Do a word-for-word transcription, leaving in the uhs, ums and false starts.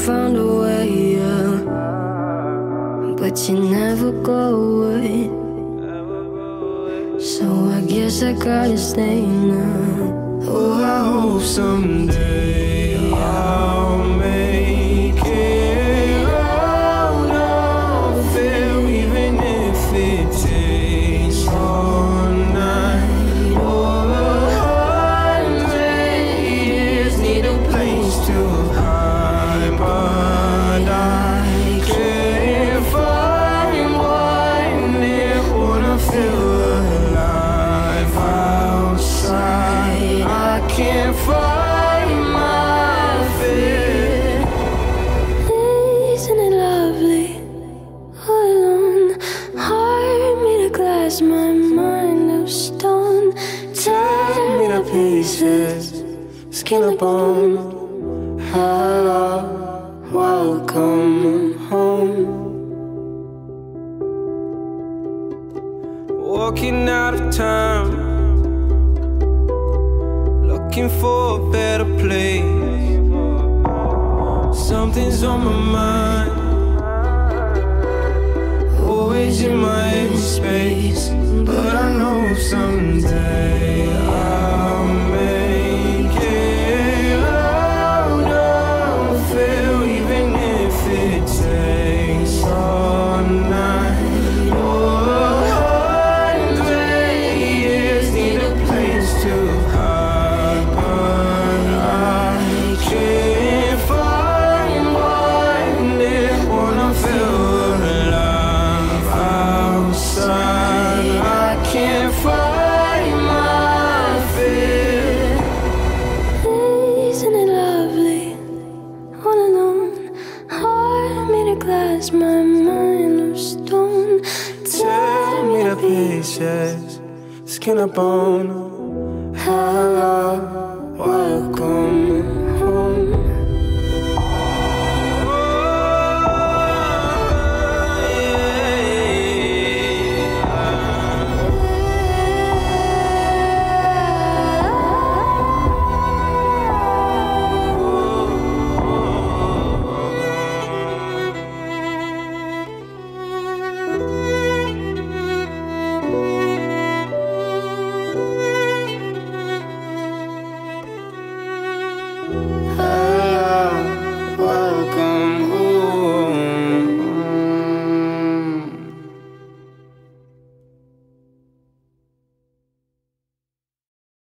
found a way, yeah. But you never go away. So I guess I gotta stay now. Oh, I hope someday I'll make it out of it, even if it takes all night or a hundred years. Need a place to hide, but I can't find one that wanna feel alive outside. I can't find my fear. Isn't it lovely? All alone, heart made of glass, my mind of stone. Tear me to pieces, skin and bone. Hello, welcome home. Walking out of time, looking for a better place. Something's on my mind, always in my empty space. But I know someday I'll make it out of it, even if it takes all night or a hundred years. Need a place to hide, but I can't find one that wanna feel alive outside. I can't find my fear. Isn't it lovely? All alone, heart made of glass, my mind of stone. Tear me to pieces, skin and bone. Hello, welcome